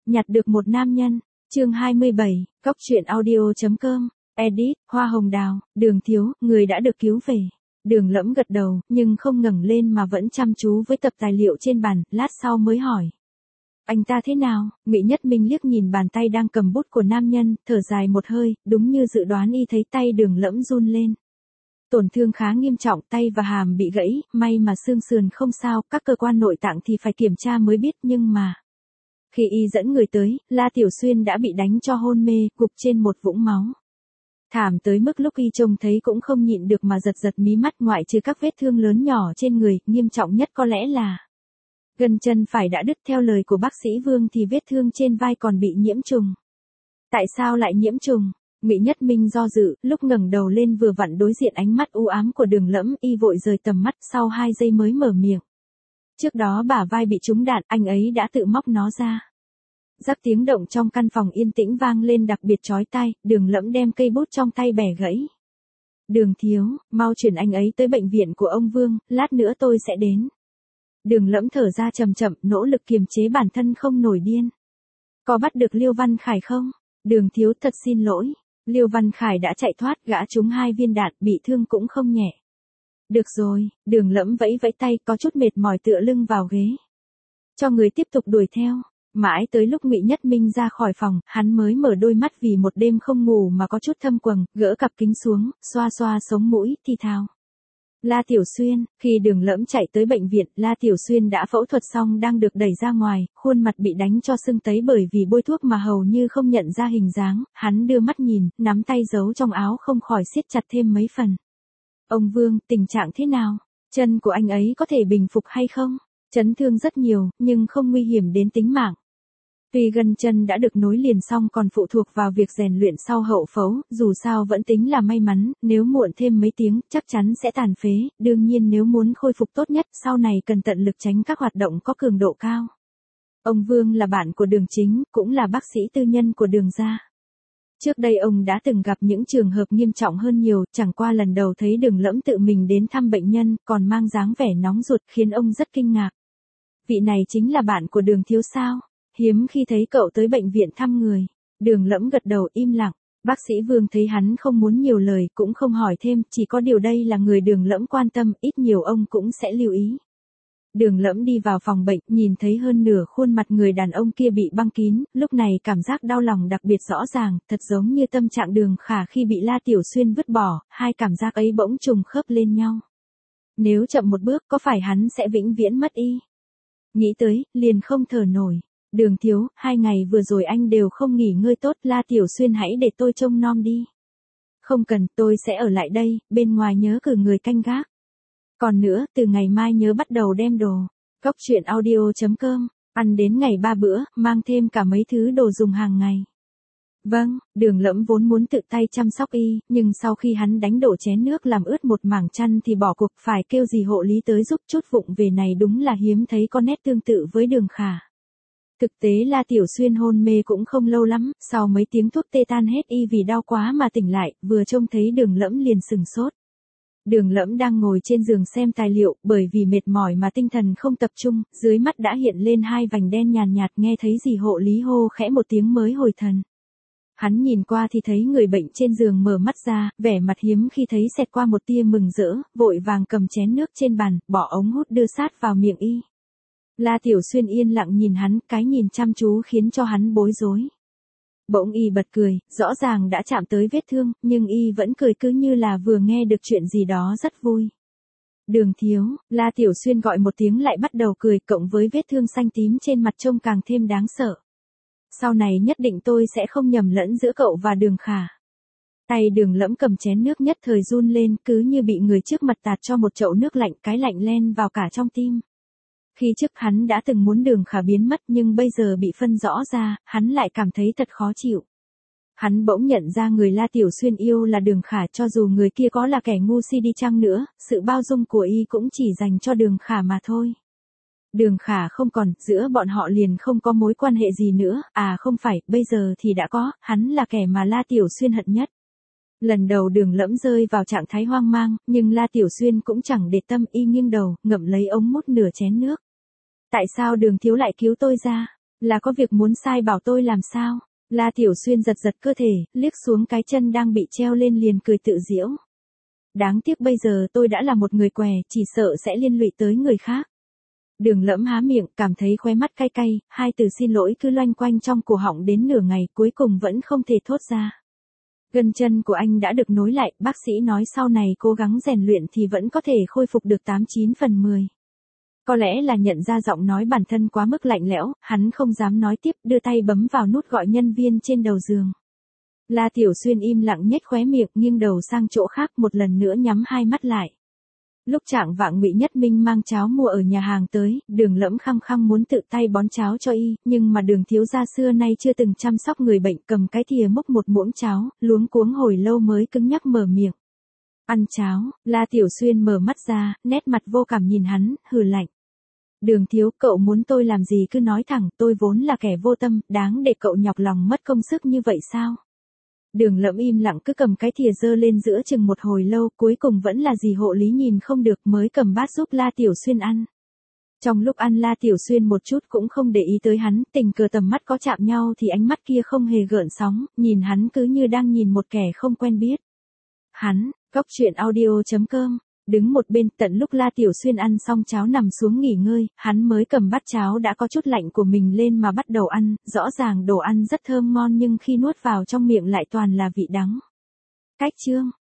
Nhặt được một nam nhân. Chương 27, Cóc truyện audio.com. Edit, Hoa Hồng Đào, Đường thiếu, người đã được cứu về. Đường Lẫm gật đầu, nhưng không ngẩng lên mà vẫn chăm chú với tập tài liệu trên bàn, lát sau mới hỏi. Anh ta thế nào? Ngụy Nhất Minh liếc nhìn bàn tay đang cầm bút của nam nhân, thở dài một hơi, đúng như dự đoán y thấy tay Đường Lẫm run lên. Tổn thương khá nghiêm trọng, tay và hàm bị gãy, may mà xương sườn không sao, các cơ quan nội tạng thì phải kiểm tra mới biết, nhưng mà... Khi y dẫn người tới, La Tiểu Xuyên đã bị đánh cho hôn mê, gục trên một vũng máu. Thảm tới mức lúc y trông thấy cũng không nhịn được mà giật giật mí mắt, ngoại trừ các vết thương lớn nhỏ trên người, nghiêm trọng nhất có lẽ là gân chân phải đã đứt. Theo lời của bác sĩ Vương thì vết thương trên vai còn bị nhiễm trùng. Tại sao lại nhiễm trùng? Ngụy Nhất Minh do dự, lúc ngẩng đầu lên vừa vặn đối diện ánh mắt u ám của Đường Lẫm, y vội rời tầm mắt, sau 2 giây mới mở miệng. Trước đó bả vai bị trúng đạn, anh ấy đã tự móc nó ra. Rắc tiếng động trong căn phòng yên tĩnh vang lên đặc biệt chói tai, Đường Lẫm đem cây bút trong tay bẻ gãy. Đường thiếu, mau chuyển anh ấy tới bệnh viện của ông Vương, lát nữa tôi sẽ đến. Đường Lẫm thở ra chậm chậm, nỗ lực kiềm chế bản thân không nổi điên. Có bắt được Liêu Văn Khải không? Đường thiếu thật xin lỗi. Liêu Văn Khải đã chạy thoát, gã trúng 2 viên đạn, bị thương cũng không nhẹ. Được rồi, Đường Lẫm vẫy vẫy tay, có chút mệt mỏi tựa lưng vào ghế. Cho người tiếp tục đuổi theo. Mãi tới lúc Ngụy Nhất Minh ra khỏi phòng, hắn mới mở đôi mắt vì một đêm không ngủ mà có chút thâm quầng, gỡ cặp kính xuống, xoa xoa sống mũi, thì thào. La Tiểu Xuyên, khi Đường Lẫm chạy tới bệnh viện, La Tiểu Xuyên đã phẫu thuật xong đang được đẩy ra ngoài, khuôn mặt bị đánh cho sưng tấy bởi vì bôi thuốc mà hầu như không nhận ra hình dáng, hắn đưa mắt nhìn, nắm tay giấu trong áo không khỏi siết chặt thêm mấy phần. Ông Vương, tình trạng thế nào? Chân của anh ấy có thể bình phục hay không? Chấn thương rất nhiều, nhưng không nguy hiểm đến tính mạng. Tuy gân chân đã được nối liền xong còn phụ thuộc vào việc rèn luyện sau hậu phẫu, dù sao vẫn tính là may mắn, nếu muộn thêm mấy tiếng, chắc chắn sẽ tàn phế, đương nhiên nếu muốn khôi phục tốt nhất, sau này cần tận lực tránh các hoạt động có cường độ cao. Ông Vương là bạn của Đường Chính, cũng là bác sĩ tư nhân của Đường gia. Trước đây ông đã từng gặp những trường hợp nghiêm trọng hơn nhiều, chẳng qua lần đầu thấy Đường Lẫm tự mình đến thăm bệnh nhân, còn mang dáng vẻ nóng ruột khiến ông rất kinh ngạc. Vị này chính là bạn của Đường thiếu sao? Hiếm khi thấy cậu tới bệnh viện thăm người. Đường Lẫm gật đầu im lặng. Bác sĩ Vương thấy hắn không muốn nhiều lời cũng không hỏi thêm, chỉ có điều đây là người Đường Lẫm quan tâm, ít nhiều ông cũng sẽ lưu ý. Đường Lẫm đi vào phòng bệnh, nhìn thấy hơn nửa khuôn mặt người đàn ông kia bị băng kín, lúc này cảm giác đau lòng đặc biệt rõ ràng, thật giống như tâm trạng Đường Khả khi bị La Tiểu Xuyên vứt bỏ, hai cảm giác ấy bỗng trùng khớp lên nhau. Nếu chậm một bước có phải hắn sẽ vĩnh viễn mất y? Nghĩ tới, liền không thở nổi. Đường thiếu, 2 ngày vừa rồi anh đều không nghỉ ngơi tốt, La Tiểu Xuyên hãy để tôi trông nom đi. Không cần, tôi sẽ ở lại đây, bên ngoài nhớ cử người canh gác. Còn nữa, từ ngày mai nhớ bắt đầu đem đồ. Cóc truyện audio.com, ăn đến ngày 3 bữa, mang thêm cả mấy thứ đồ dùng hàng ngày. Vâng, Đường Lẫm vốn muốn tự tay chăm sóc y, nhưng sau khi hắn đánh đổ chén nước làm ướt một mảng chăn thì bỏ cuộc, phải kêu dì hộ lý tới giúp chút vụng về này, đúng là hiếm thấy có nét tương tự với Đường Khả. Thực tế La Tiểu Xuyên hôn mê cũng không lâu lắm, sau mấy tiếng thuốc tê tan hết y vì đau quá mà tỉnh lại, vừa trông thấy Đường Lẫm liền sừng sốt. Đường Lẫm đang ngồi trên giường xem tài liệu, bởi vì mệt mỏi mà tinh thần không tập trung, dưới mắt đã hiện lên 2 vành đen nhàn nhạt, nghe thấy dì hộ lý hô khẽ một tiếng mới hồi thần. Hắn nhìn qua thì thấy người bệnh trên giường mở mắt ra, vẻ mặt hiếm khi thấy xẹt qua một tia mừng rỡ, vội vàng cầm chén nước trên bàn, bỏ ống hút đưa sát vào miệng y. La Tiểu Xuyên yên lặng nhìn hắn, cái nhìn chăm chú khiến cho hắn bối rối. Bỗng y bật cười, rõ ràng đã chạm tới vết thương, nhưng y vẫn cười cứ như là vừa nghe được chuyện gì đó rất vui. Đường thiếu, La Tiểu Xuyên gọi một tiếng lại bắt đầu cười, cộng với vết thương xanh tím trên mặt trông càng thêm đáng sợ. Sau này nhất định tôi sẽ không nhầm lẫn giữa cậu và Đường Khả. Tay Đường Lẫm cầm chén nước nhất thời run lên, cứ như bị người trước mặt tạt cho một chậu nước lạnh, cái lạnh len vào cả trong tim. Khi trước hắn đã từng muốn Đường Khả biến mất, nhưng bây giờ bị phân rõ ra, hắn lại cảm thấy thật khó chịu. Hắn bỗng nhận ra người La Tiểu Xuyên yêu là Đường Khả, cho dù người kia có là kẻ ngu si đi chăng nữa, sự bao dung của y cũng chỉ dành cho Đường Khả mà thôi. Đường Khả không còn, giữa bọn họ liền không có mối quan hệ gì nữa, à không phải, bây giờ thì đã có, hắn là kẻ mà La Tiểu Xuyên hận nhất. Lần đầu Đường Lẫm rơi vào trạng thái hoang mang, nhưng La Tiểu Xuyên cũng chẳng để tâm, y nghiêng đầu, ngậm lấy ống mút nửa chén nước. Tại sao Đường thiếu lại cứu tôi ra? Là có việc muốn sai bảo tôi làm sao? La Tiểu Xuyên giật giật cơ thể, liếc xuống cái chân đang bị treo lên liền cười tự giễu. Đáng tiếc bây giờ tôi đã là một người què, chỉ sợ sẽ liên lụy tới người khác. Đường Lẫm há miệng, cảm thấy khóe mắt cay cay, hai từ xin lỗi cứ loanh quanh trong cổ họng đến nửa ngày, cuối cùng vẫn không thể thốt ra. Gân chân của anh đã được nối lại, bác sĩ nói sau này cố gắng rèn luyện thì vẫn có thể khôi phục được 89/10. Có lẽ là nhận ra giọng nói bản thân quá mức lạnh lẽo, hắn không dám nói tiếp, đưa tay bấm vào nút gọi nhân viên trên đầu giường. La Tiểu Xuyên im lặng nhếch khóe miệng, nghiêng đầu sang chỗ khác, một lần nữa nhắm hai mắt lại. Lúc chạng vạng Ngụy Nhất Minh mang cháo mua ở nhà hàng tới, Đường Lẫm khăng khăng muốn tự tay bón cháo cho y, nhưng mà Đường thiếu gia xưa nay chưa từng chăm sóc người bệnh, cầm cái thìa múc một muỗng cháo, luống cuống hồi lâu mới cứng nhắc mở miệng. Ăn cháo, La Tiểu Xuyên mở mắt ra, nét mặt vô cảm nhìn hắn, hừ lạnh. Đường thiếu, cậu muốn tôi làm gì cứ nói thẳng, tôi vốn là kẻ vô tâm, đáng để cậu nhọc lòng mất công sức như vậy sao? Đường Lẫm im lặng cứ cầm cái thìa giơ lên giữa chừng một hồi lâu, cuối cùng vẫn là dì hộ lý nhìn không được mới cầm bát giúp La Tiểu Xuyên ăn. Trong lúc ăn La Tiểu Xuyên một chút cũng không để ý tới hắn, tình cờ tầm mắt có chạm nhau thì ánh mắt kia không hề gợn sóng, nhìn hắn cứ như đang nhìn một kẻ không quen biết. Hắn, Góc Truyện Audio.com. Đứng một bên, tận lúc La Tiểu Xuyên ăn xong cháo nằm xuống nghỉ ngơi, hắn mới cầm bát cháo đã có chút lạnh của mình lên mà bắt đầu ăn, rõ ràng đồ ăn rất thơm ngon nhưng khi nuốt vào trong miệng lại toàn là vị đắng. Cách chương